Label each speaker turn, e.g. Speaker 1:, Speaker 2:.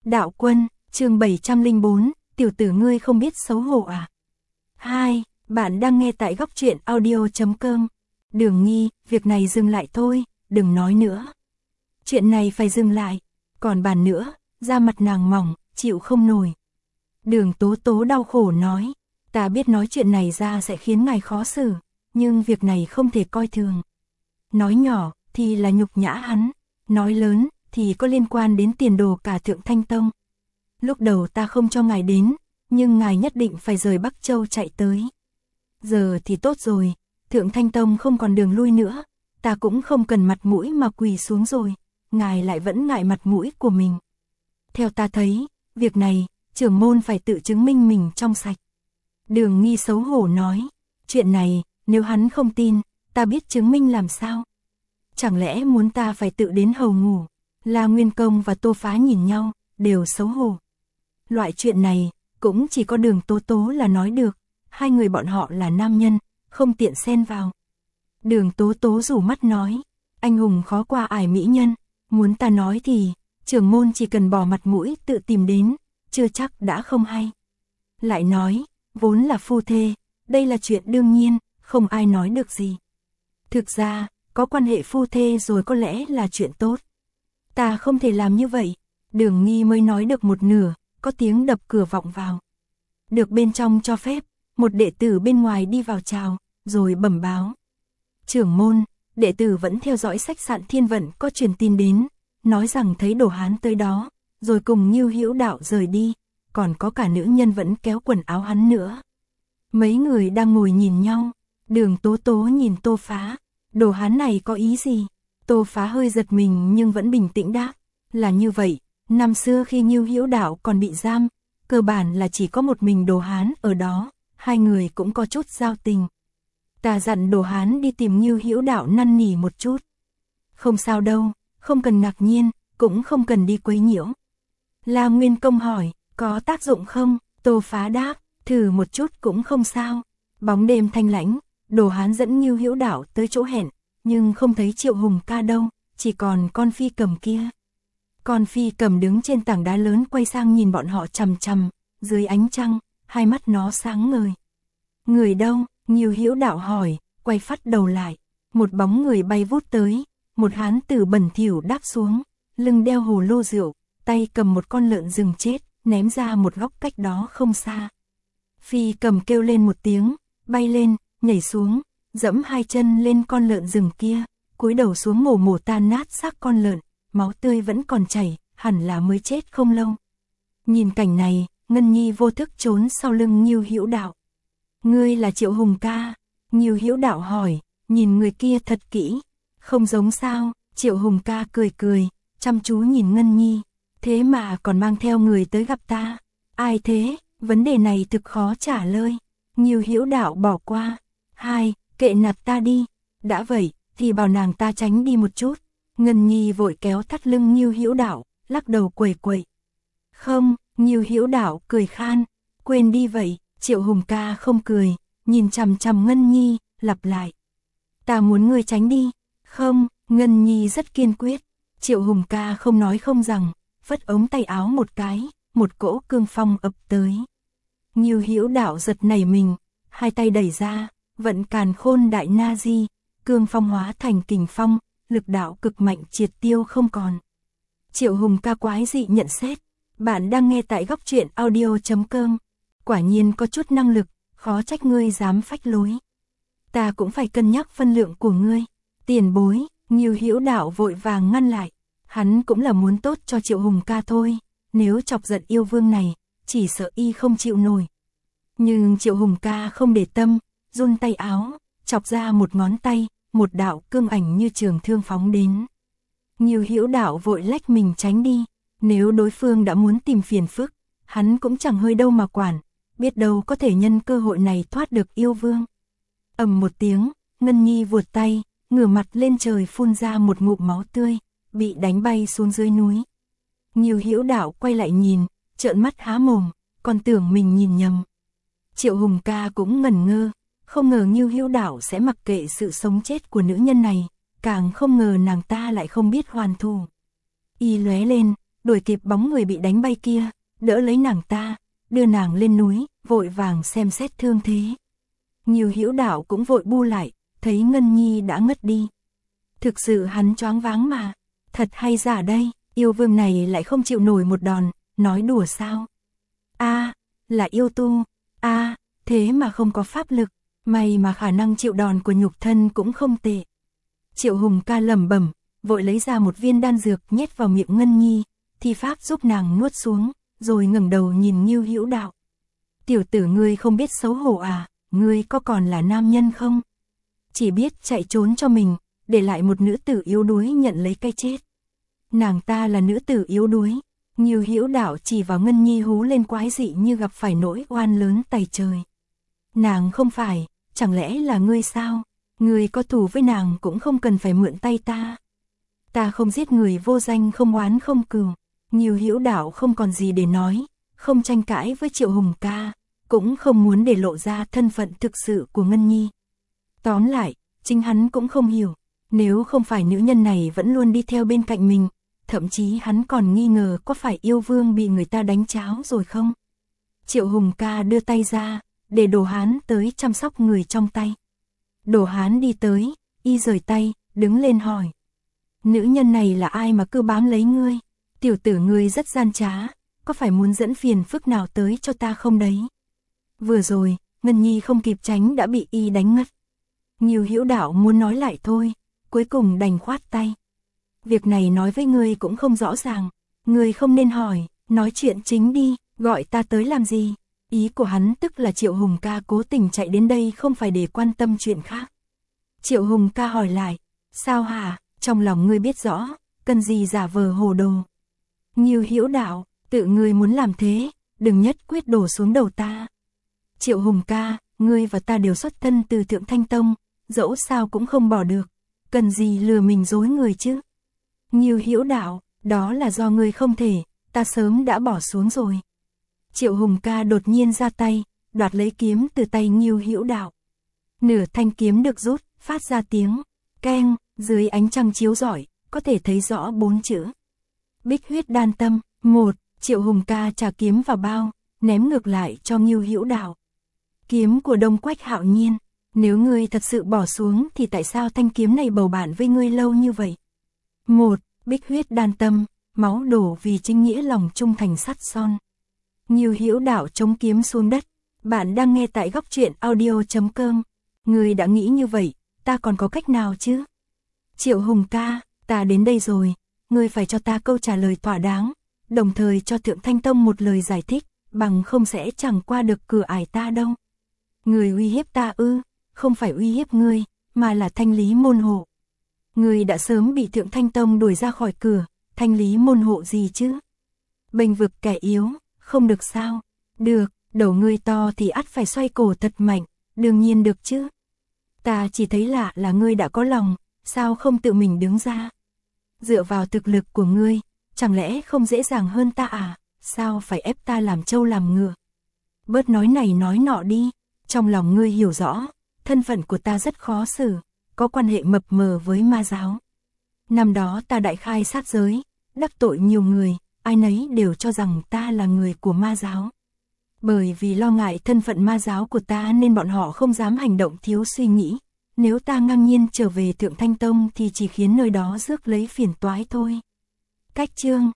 Speaker 1: Đạo Quân, chương 704, tiểu tử ngươi không biết xấu hổ à? 2. Bạn đang nghe tại góc truyện audio.com. Đường Nghi, việc này dừng lại thôi, đừng nói nữa. Chuyện này phải dừng lại, còn bàn nữa, da mặt nàng mỏng, chịu không nổi. Đường Tố Tố đau khổ nói, ta biết nói chuyện này ra sẽ khiến ngài khó xử, nhưng việc này không thể coi thường. Nói nhỏ thì là nhục nhã hắn, nói lớn thì có liên quan đến tiền đồ cả Thượng Thanh Tông. Lúc đầu ta không cho ngài đến, nhưng ngài nhất định phải rời Bắc Châu chạy tới. Giờ thì tốt rồi, Thượng Thanh Tông không còn đường lui nữa, ta cũng không cần mặt mũi mà quỳ xuống rồi, ngài lại vẫn ngại mặt mũi của mình. Theo ta thấy, việc này, trưởng môn phải tự chứng minh mình trong sạch. Đường Nghi xấu hổ nói, chuyện này, nếu hắn không tin, ta biết chứng minh làm sao. Chẳng lẽ muốn ta phải tự đến hầu ngủ? La Nguyên Công và Tô Phá nhìn nhau, đều xấu hổ. Loại chuyện này, cũng chỉ có Đường Tố Tố là nói được, hai người bọn họ là nam nhân, không tiện xen vào. Đường Tố Tố rủ mắt nói, anh hùng khó qua ải mỹ nhân, muốn ta nói thì, trưởng môn chỉ cần bỏ mặt mũi tự tìm đến, chưa chắc đã không hay. Lại nói, vốn là phu thê, đây là chuyện đương nhiên, không ai nói được gì. Thực ra, có quan hệ phu thê rồi có lẽ là chuyện tốt. Ta không thể làm như vậy. Đường Nghi mới nói được một nửa, có tiếng đập cửa vọng vào. Được bên trong cho phép, một đệ tử bên ngoài đi vào chào, rồi bẩm báo. Trưởng môn, đệ tử vẫn theo dõi khách sạn Thiên Vận có truyền tin đến, nói rằng thấy Đồ Hán tới đó, rồi cùng Ngưu Hữu Đạo rời đi, còn có cả nữ nhân vẫn kéo quần áo hắn nữa. Mấy người đang ngồi nhìn nhau, Đường Tố Tố nhìn Tô Phá, Đồ Hán này có ý gì? Tô Phá hơi giật mình nhưng vẫn bình tĩnh đáp, là như vậy, năm xưa khi Ngưu Hữu Đạo còn bị giam, cơ bản là chỉ có một mình Đồ Hán ở đó, hai người cũng có chút giao tình. Ta dặn Đồ Hán đi tìm Ngưu Hữu Đạo năn nỉ một chút. Không sao đâu, không cần ngạc nhiên, cũng không cần đi quấy nhiễu. La Nguyên Công hỏi, có tác dụng không? Tô Phá đáp, thử một chút cũng không sao. Bóng đêm thanh lãnh, Đồ Hán dẫn Ngưu Hữu Đạo tới chỗ hẹn, nhưng không thấy Triệu Hùng ca đâu, chỉ còn con phi cầm kia. Con phi cầm đứng trên tảng đá lớn quay sang nhìn bọn họ chằm chằm, dưới ánh trăng, hai mắt nó sáng ngời. Người đâu? Ngưu Hữu Đạo hỏi, quay phắt đầu lại. Một bóng người bay vút tới, một hán tử bẩn thỉu đáp xuống, lưng đeo hồ lô rượu, tay cầm một con lợn rừng chết, ném ra một góc cách đó không xa. Phi cầm kêu lên một tiếng, bay lên, nhảy xuống, dẫm hai chân lên con lợn rừng kia, cúi đầu xuống mổ tan nát xác con lợn, máu tươi vẫn còn chảy, hẳn là mới chết không lâu. Nhìn cảnh này, Ngân Nhi vô thức trốn sau lưng Ngưu Hữu Đạo. Ngươi là Triệu Hùng ca? Ngưu Hữu Đạo hỏi, nhìn người kia thật kỹ. Không giống sao? Triệu Hùng ca cười cười, chăm chú nhìn Ngân Nhi. Thế mà còn mang theo người tới gặp ta. Ai thế? Vấn đề này thực khó trả lời. Ngưu Hữu Đạo bỏ qua. 2. Kệ nạt ta đi. Đã vậy, thì bảo nàng ta tránh đi một chút. Ngân Nhi vội kéo thắt lưng Ngưu Hữu Đạo, lắc đầu quẩy quẩy. Không, Ngưu Hữu Đạo cười khan. Quên đi vậy. Triệu Hùng ca không cười, nhìn chằm chằm Ngân Nhi, lặp lại. Ta muốn ngươi tránh đi. Không, Ngân Nhi rất kiên quyết. Triệu Hùng ca không nói không rằng, phất ống tay áo một cái, một cỗ cương phong ập tới. Ngưu Hữu Đạo giật nảy mình, hai tay đẩy ra, vận Càn Khôn Đại Na Di, cương phong hóa thành kình phong, lực đạo cực mạnh triệt tiêu không còn. Triệu Hùng ca quái dị nhận xét, bạn đang nghe tại góc truyện audio.com. Quả nhiên có chút năng lực, khó trách ngươi dám phách lối. Ta cũng phải cân nhắc phân lượng của ngươi. Tiền bối, Ngưu Hữu Đạo vội vàng ngăn lại. Hắn cũng là muốn tốt cho Triệu Hùng ca thôi, nếu chọc giận yêu vương này, chỉ sợ y không chịu nổi. Nhưng Triệu Hùng ca không để tâm, run tay áo, chọc ra một ngón tay, một đạo cương ảnh như trường thương phóng đến. Ngưu Hữu Đạo vội lách mình tránh đi, nếu đối phương đã muốn tìm phiền phức, hắn cũng chẳng hơi đâu mà quản, biết đâu có thể nhân cơ hội này thoát được yêu vương. Ầm một tiếng, Ngân Nhi vuột tay, ngửa mặt lên trời phun ra một ngụm máu tươi, bị đánh bay xuống dưới núi. Ngưu Hữu Đạo quay lại nhìn, trợn mắt há mồm, còn tưởng mình nhìn nhầm. Triệu Hùng ca cũng ngẩn ngơ, không ngờ Ngưu Hữu Đạo sẽ mặc kệ sự sống chết của nữ nhân này, càng không ngờ nàng ta lại không biết hoàn thù. Y lóe lên, đuổi kịp bóng người bị đánh bay kia, đỡ lấy nàng ta, đưa nàng lên núi, vội vàng xem xét thương thế. Ngưu Hữu Đạo cũng vội bu lại, thấy Ngân Nhi đã ngất đi. Thực sự hắn choáng váng mà, thật hay giả đây, yêu vương này lại không chịu nổi một đòn, nói đùa sao? A, là yêu tu, a, thế mà không có pháp lực, may mà khả năng chịu đòn của nhục thân cũng không tệ. Triệu Hùng ca lẩm bẩm, vội lấy ra một viên đan dược nhét vào miệng Ngân Nhi, thi pháp giúp nàng nuốt xuống, rồi ngẩng đầu nhìn Ngưu Hữu Đạo. Tiểu tử ngươi không biết xấu hổ à, ngươi có còn là nam nhân không? Chỉ biết chạy trốn cho mình, để lại một nữ tử yếu đuối nhận lấy cái chết. Nàng ta là nữ tử yếu đuối. Ngưu Hữu Đạo chỉ vào Ngân Nhi hú lên quái dị như gặp phải nỗi oan lớn tày trời. Nàng không phải, chẳng lẽ là ngươi sao? Ngươi có thù với nàng cũng không cần phải mượn tay ta. Ta không giết người vô danh không oán không cừu. Ngưu Hữu Đạo không còn gì để nói, không tranh cãi với Triệu Hùng ca, cũng không muốn để lộ ra thân phận thực sự của Ngân Nhi. Tóm lại, chính hắn cũng không hiểu, nếu không phải nữ nhân này vẫn luôn đi theo bên cạnh mình, thậm chí hắn còn nghi ngờ có phải yêu vương bị người ta đánh cháo rồi không. Triệu Hùng ca đưa tay ra, để Đồ Hán tới chăm sóc người trong tay. Đồ Hán đi tới, y rời tay, đứng lên hỏi. Nữ nhân này là ai mà cứ bám lấy ngươi? Tiểu tử ngươi rất gian trá, có phải muốn dẫn phiền phức nào tới cho ta không đấy? Vừa rồi, Ngân Nhi không kịp tránh đã bị y đánh ngất. Ngưu Hữu Đạo muốn nói lại thôi, cuối cùng đành khoát tay. Việc này nói với ngươi cũng không rõ ràng, ngươi không nên hỏi, nói chuyện chính đi, gọi ta tới làm gì? Ý của hắn tức là Triệu Hùng ca cố tình chạy đến đây không phải để quan tâm chuyện khác. Triệu Hùng ca hỏi lại, sao hả, trong lòng ngươi biết rõ, cần gì giả vờ hồ đồ? Ngưu Hữu Đạo, tự ngươi muốn làm thế, đừng nhất quyết đổ xuống đầu ta. Triệu Hùng ca, ngươi và ta đều xuất thân từ Thượng Thanh Tông, dẫu sao cũng không bỏ được, cần gì lừa mình dối người chứ? Ngưu Hữu Đạo, đó là do ngươi không thể, ta sớm đã bỏ xuống rồi. Triệu Hùng ca đột nhiên ra tay, đoạt lấy kiếm từ tay Ngưu Hữu Đạo. Nửa thanh kiếm được rút, phát ra tiếng keng, dưới ánh trăng chiếu rọi, có thể thấy rõ 4 chữ. Bích huyết đan tâm. 1. Triệu Hùng ca trả kiếm vào bao, ném ngược lại cho Ngưu Hữu Đạo. Kiếm của Đông Quách Hạo Nhiên, nếu ngươi thật sự bỏ xuống thì tại sao thanh kiếm này bầu bạn với ngươi lâu như vậy? 1. Bích huyết đan tâm, máu đổ vì chính nghĩa lòng trung thành sắt son. Ngưu Hữu Đạo chống kiếm xuống đất. Bạn đang nghe tại Góc Truyện Audio.com. Ngươi đã nghĩ như vậy, ta còn có cách nào chứ? Triệu Hùng ca, ta đến đây rồi, ngươi phải cho ta câu trả lời thỏa đáng, đồng thời cho Thượng Thanh Tông một lời giải thích, bằng không sẽ chẳng qua được cửa ải ta đâu. Ngươi uy hiếp ta ư? Không phải uy hiếp ngươi, mà là thanh lý môn hộ. Ngươi đã sớm bị Thượng Thanh Tông đuổi ra khỏi cửa, thanh lý môn hộ gì chứ? Bênh vực kẻ yếu, không được sao? Được, đầu ngươi to thì ắt phải xoay cổ thật mạnh, đương nhiên được chứ. Ta chỉ thấy lạ là ngươi đã có lòng, sao không tự mình đứng ra? Dựa vào thực lực của ngươi, chẳng lẽ không dễ dàng hơn ta à? Sao phải ép ta làm trâu làm ngựa? Bớt nói này nói nọ đi, trong lòng ngươi hiểu rõ, thân phận của ta rất khó xử, có quan hệ mập mờ với ma giáo. Năm đó ta đại khai sát giới, đắc tội nhiều người, ai nấy đều cho rằng ta là người của ma giáo. Bởi vì lo ngại thân phận ma giáo của ta nên bọn họ không dám hành động thiếu suy nghĩ. Nếu ta ngang nhiên trở về Thượng Thanh Tông thì chỉ khiến nơi đó rước lấy phiền toái thôi. Cách chương